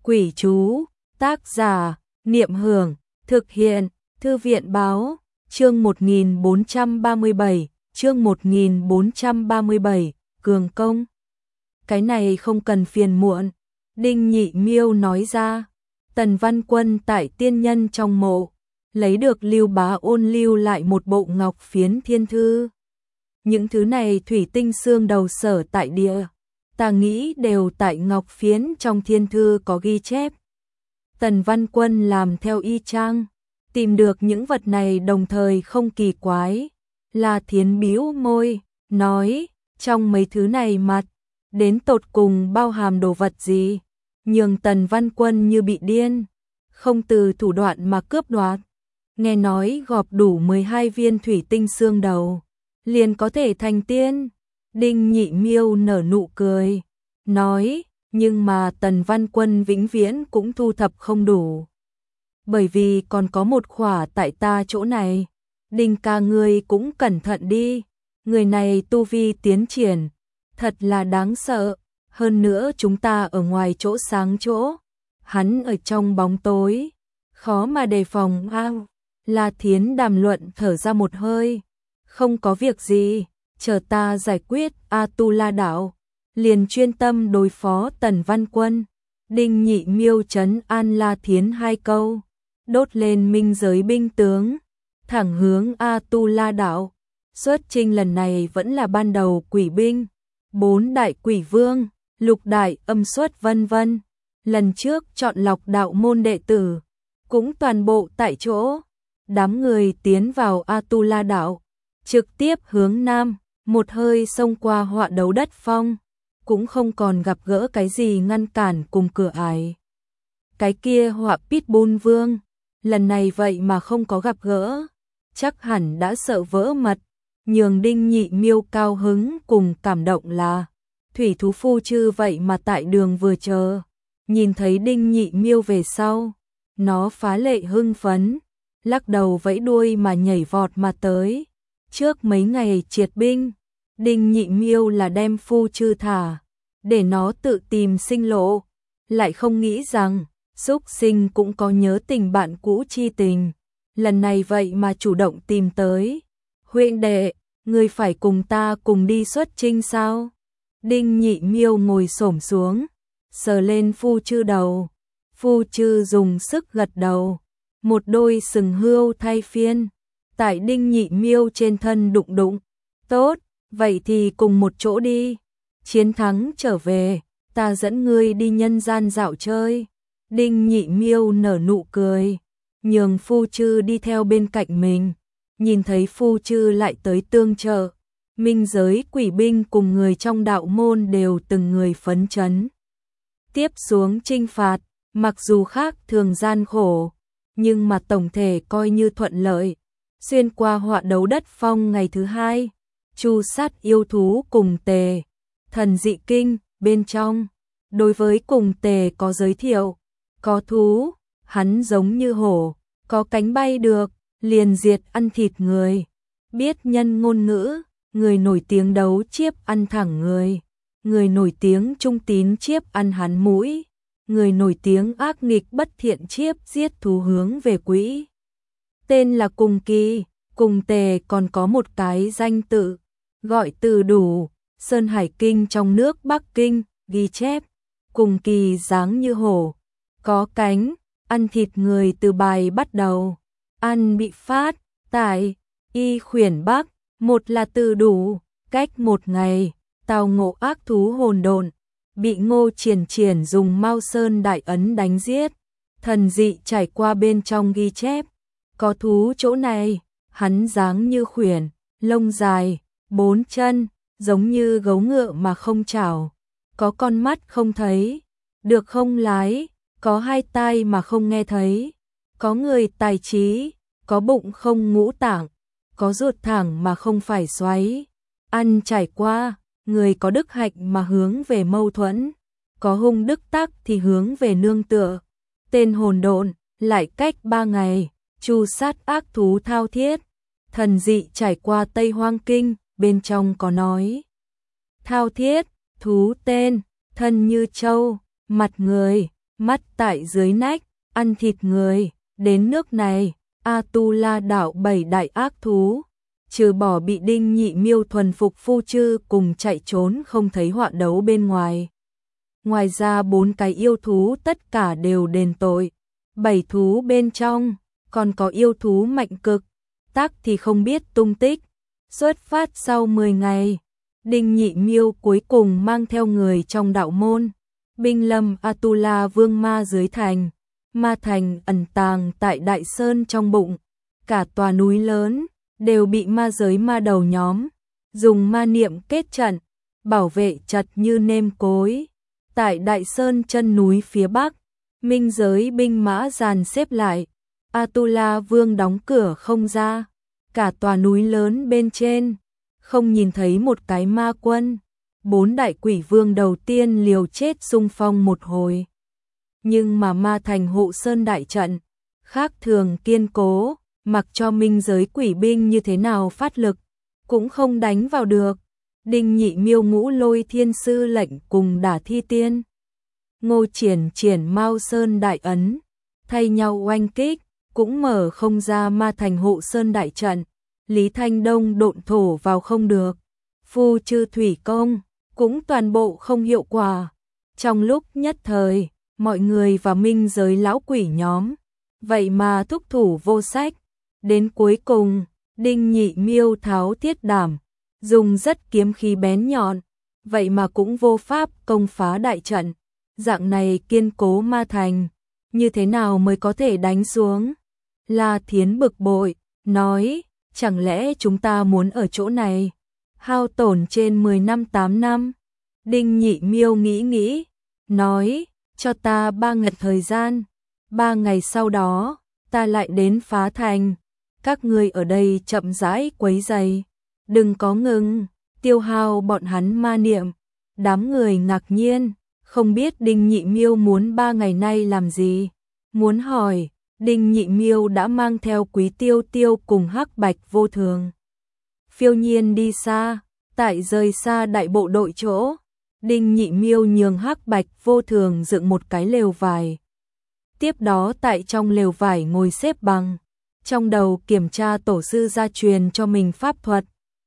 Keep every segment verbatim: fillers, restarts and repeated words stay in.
Quỷ chú, tác giả, Niệm Hưởng, thực hiện, Thư viện báo, chương một nghìn bốn trăm ba mươi bảy, chương một nghìn bốn trăm ba mươi bảy, cường công. Cái này không cần phiền muộn, Đinh Nhị Miêu nói ra. Tần Văn Quân tại tiên nhân trong mộ, lấy được Lưu Bá Ôn lưu lại một bộ ngọc phiến thiên thư. Những thứ này thủy tinh xương đầu sở tại địa, ta nghĩ đều tại ngọc phiến trong thiên thư có ghi chép. Tần Văn Quân làm theo y chang, tìm được những vật này đồng thời không kỳ quái. La Thiến bĩu môi, nói, trong mấy thứ này mặt, đến tột cùng bao hàm đồ vật gì, nhường Tần Văn Quân như bị điên, không từ thủ đoạn mà cướp đoạt. Nghe nói gọp đủ mười hai viên thủy tinh xương đầu, liền có thể thành tiên. Đinh Nhị Miêu nở nụ cười, nói, nhưng mà Tần Văn Quân vĩnh viễn cũng thu thập không đủ. Bởi vì còn có một khỏa tại ta chỗ này. Đinh ca ngươi cũng cẩn thận đi, người này tu vi tiến triển, thật là đáng sợ. Hơn nữa chúng ta ở ngoài chỗ sáng chỗ, hắn ở trong bóng tối, khó mà đề phòng. Ao, La Thiến đàm luận thở ra một hơi, không có việc gì, chờ ta giải quyết A Tu La Đạo, liền chuyên tâm đối phó Tần Văn Quân. Đinh Nhị Miêu trấn an La Thiến hai câu, đốt lên minh giới binh tướng, thẳng hướng A Tu La Đạo. Xuất chinh lần này vẫn là ban đầu quỷ binh, bốn đại quỷ vương, lục đại âm xuất vân vân. Lần trước chọn lọc đạo môn đệ tử, cũng toàn bộ tại chỗ. Đám người tiến vào A Tu La Đạo, trực tiếp hướng nam, một hơi xông qua họa đấu đất phong, cũng không còn gặp gỡ cái gì ngăn cản cùng cửa ải. Cái kia họa Pitbull Vương, lần này vậy mà không có gặp gỡ, chắc hẳn đã sợ vỡ mật. Nhường Đinh Nhị Miêu cao hứng cùng cảm động là, thủy thú phu chư vậy mà tại đường vừa chờ, nhìn thấy Đinh Nhị Miêu về sau, nó phá lệ hưng phấn, lắc đầu vẫy đuôi mà nhảy vọt mà tới. Trước mấy ngày triệt binh, Đinh Nhị Miêu là đem phu chư thả, để nó tự tìm sinh lộ, lại không nghĩ rằng, súc sinh cũng có nhớ tình bạn cũ chi tình, lần này vậy mà chủ động tìm tới. Huynh đệ, ngươi phải cùng ta cùng đi xuất chinh sao? Đinh Nhị Miêu ngồi xổm xuống, sờ lên phu chư đầu, phu chư dùng sức gật đầu, một đôi sừng hươu thay phiên, tại Đinh Nhị Miêu trên thân đụng đụng. Tốt, vậy thì cùng một chỗ đi, chiến thắng trở về, ta dẫn ngươi đi nhân gian dạo chơi. Đinh Nhị Miêu nở nụ cười, nhường phu chư đi theo bên cạnh mình. Nhìn thấy phu chư lại tới tương trợ, minh giới quỷ binh cùng người trong đạo môn đều từng người phấn chấn. Tiếp xuống chinh phạt, mặc dù khác thường gian khổ, nhưng mà tổng thể coi như thuận lợi. Xuyên qua họa đấu đất phong ngày thứ hai, chu sát yêu thú cùng tề, thần dị kinh, bên trong. Đối với cùng tề có giới thiệu, có thú, hắn giống như hổ, có cánh bay được, liền diệt ăn thịt người. Biết nhân ngôn ngữ, người nổi tiếng đấu chiếp ăn thẳng người, người nổi tiếng trung tín chiếp ăn hắn mũi, người nổi tiếng ác nghịch bất thiện chiếp giết thú hướng về quỹ. Tên là Cùng Kỳ, cùng tề còn có một cái danh tự, gọi từ đủ. Sơn Hải Kinh trong nước Bắc Kinh, ghi chép, Cùng Kỳ dáng như hổ, có cánh, ăn thịt người từ bài bắt đầu. Ăn bị phát, tại, y khuyển Bắc, một là từ đủ, cách một ngày, tào ngộ ác thú hồn độn, bị Ngô Triển Triển dùng Mao Sơn đại ấn đánh giết. Thần dị trải qua bên trong ghi chép, có thú chỗ này, hắn dáng như khuyển, lông dài, bốn chân, giống như gấu ngựa mà không chảo, có con mắt không thấy, được không lái, có hai tai mà không nghe thấy, có người tài trí, có bụng không ngũ tạng, có ruột thẳng mà không phải xoáy, ăn trải qua, người có đức hạnh mà hướng về mâu thuẫn, có hung đức tắc thì hướng về nương tựa. Tên hồn độn, lại cách ba ngày, chu sát ác thú thao thiết. Thần dị trải qua Tây Hoang Kinh, bên trong có nói. Thao thiết, thú tên, thân như trâu, mặt người, mắt tại dưới nách, ăn thịt người, đến nước này, A-tu-la đạo bảy đại ác thú, trừ bỏ bị Đinh Nhị Miêu thuần phục phu chư cùng chạy trốn không thấy họa đấu bên ngoài. Ngoài ra bốn cái yêu thú tất cả đều đền tội, bảy thú bên trong, còn có yêu thú mạnh cực, tác thì không biết tung tích. Xuất phát sau mười ngày, Đinh Nhị Miêu cuối cùng mang theo người trong đạo môn, binh lâm A-tu-la Vương Ma dưới thành. Ma thành ẩn tàng tại Đại Sơn trong bụng, cả tòa núi lớn đều bị ma giới ma đầu nhóm dùng ma niệm kết trận, bảo vệ chặt như nêm cối. Tại Đại Sơn chân núi phía bắc, minh giới binh mã dàn xếp lại, A-tu-la Vương đóng cửa không ra, cả tòa núi lớn bên trên không nhìn thấy một cái ma quân. Bốn đại quỷ vương đầu tiên liều chết xung phong một hồi. Nhưng mà ma thành hộ sơn đại trận khác thường kiên cố, mặc cho minh giới quỷ binh như thế nào phát lực cũng không đánh vào được. Đinh Nhị Miêu ngũ lôi thiên sư lệnh cùng đả thi tiên, Ngô Triển triển Mao Sơn đại ấn, thay nhau oanh kích, cũng mở không ra ma thành hộ sơn đại trận. Lý Thanh Đông độn thổ vào không được, phu chư thủy công cũng toàn bộ không hiệu quả. Trong lúc nhất thời, mọi người và minh giới lão quỷ nhóm vậy mà thúc thủ vô sách. Đến cuối cùng, Đinh Nhị Miêu tháo thiết đảm, dùng rất kiếm khí bén nhọn, vậy mà cũng vô pháp công phá đại trận. Dạng này kiên cố ma thành, như thế nào mới có thể đánh xuống? La Thiến bực bội, nói, chẳng lẽ chúng ta muốn ở chỗ này hao tổn trên mười năm tám năm? Đinh Nhị Miêu nghĩ nghĩ, nói, cho ta ba ngày thời gian, ba ngày sau đó, ta lại đến phá thành. Các ngươi ở đây chậm rãi quấy rầy, đừng có ngừng, tiêu hao bọn hắn ma niệm. Đám người ngạc nhiên, không biết Đinh Nhị Miêu muốn ba ngày nay làm gì. Muốn hỏi, Đinh Nhị Miêu đã mang theo Quý Tiêu Tiêu cùng Hắc Bạch Vô Thường phiêu nhiên đi xa. Tại rời xa đại bộ đội chỗ, Đinh Nhị Miêu nhường Hắc Bạch Vô Thường dựng một cái lều vải. Tiếp đó tại trong lều vải ngồi xếp bằng, trong đầu kiểm tra tổ sư gia truyền cho mình pháp thuật.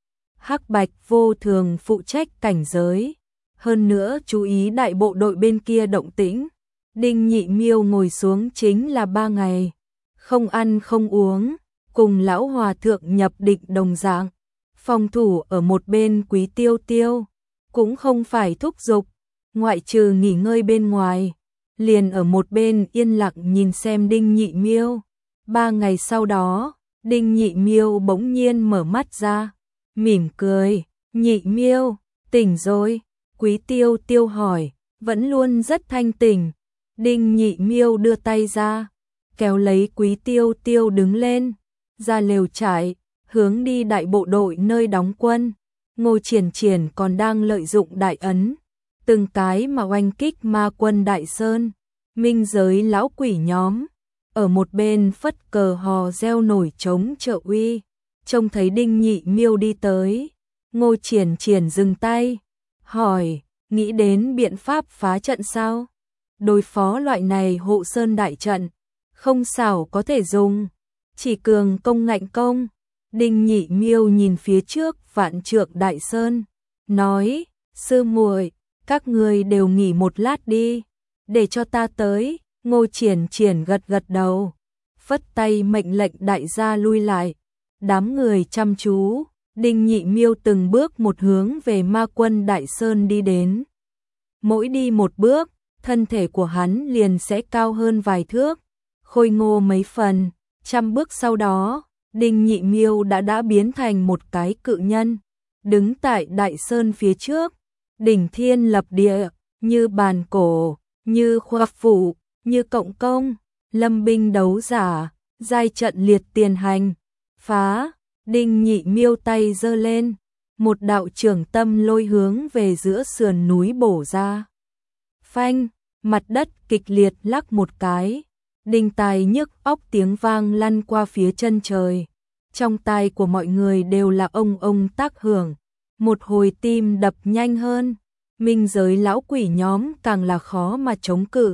Hắc Bạch Vô Thường phụ trách cảnh giới, hơn nữa chú ý đại bộ đội bên kia động tĩnh. Đinh Nhị Miêu ngồi xuống chính là ba ngày, không ăn không uống, cùng lão hòa thượng nhập định đồng dạng. Phòng thủ ở một bên Quý Tiêu Tiêu cũng không phải thúc giục, ngoại trừ nghỉ ngơi bên ngoài, liền ở một bên yên lặng nhìn xem Đinh Nhị Miêu. Ba ngày sau đó, Đinh Nhị Miêu bỗng nhiên mở mắt ra, mỉm cười, Nhị Miêu, tỉnh rồi? Quý Tiêu Tiêu hỏi, vẫn luôn rất thanh tỉnh. Đinh Nhị Miêu đưa tay ra, kéo lấy Quý Tiêu Tiêu đứng lên, ra lều trại, hướng đi đại bộ đội nơi đóng quân. Ngô Triển Triển còn đang lợi dụng đại ấn, từng cái mà oanh kích ma quân Đại Sơn. Minh giới lão quỷ nhóm ở một bên phất cờ hò reo nổi trống trợ uy. Trông thấy Đinh Nhị Miêu đi tới, Ngô Triển Triển dừng tay, hỏi, nghĩ đến biện pháp phá trận sao? Đối phó loại này hộ sơn đại trận, không xảo có thể dùng, chỉ cường công ngạnh công. Đinh Nhị Miêu nhìn phía trước vạn trượng Đại Sơn, nói, sư muội, các người đều nghỉ một lát đi, để cho ta tới. Ngô Triển Triển gật gật đầu, phất tay mệnh lệnh đại gia lui lại. Đám người chăm chú, Đinh Nhị Miêu từng bước một hướng về ma quân Đại Sơn đi đến. Mỗi đi một bước, thân thể của hắn liền sẽ cao hơn vài thước, khôi ngô mấy phần. Trăm bước sau đó, Đinh Nhị Miêu đã đã biến thành một cái cự nhân, đứng tại Đại Sơn phía trước, đỉnh thiên lập địa, như bàn cổ, như khoa phủ, như cộng công, lâm binh đấu giả, giai trận liệt tiền hành, phá. Đinh Nhị Miêu tay giơ lên, một đạo trưởng tâm lôi hướng về giữa sườn núi bổ ra. Phanh, mặt đất kịch liệt lắc một cái, đinh tai nhức óc tiếng vang lăn qua phía chân trời. Trong tai của mọi người đều là ông ông tác hưởng, một hồi tim đập nhanh hơn. Minh giới lão quỷ nhóm càng là khó mà chống cự.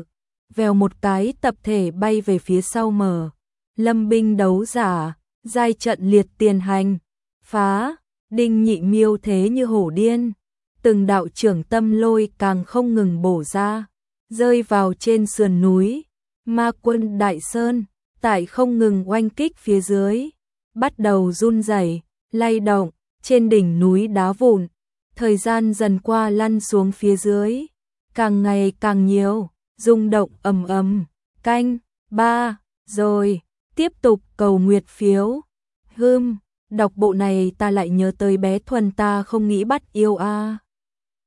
vèo một cái tập thể bay về phía sau mở. Lâm binh đấu giả, giai trận liệt tiền hành, phá, Đinh Nhị Miêu thế như hổ điên. Từng đạo trưởng tâm lôi càng không ngừng bổ ra, rơi vào trên sườn núi. Ma quân Đại Sơn, tại không ngừng oanh kích phía dưới, bắt đầu run rẩy, lay động, trên đỉnh núi đá vụn. Thời gian dần qua lăn xuống phía dưới, càng ngày càng nhiều, rung động ầm ầm. Canh ba, rồi, tiếp tục cầu nguyệt phiếu. Hưm, đọc bộ này ta lại nhớ tới bé Thuần ta không nghĩ bắt yêu a. À.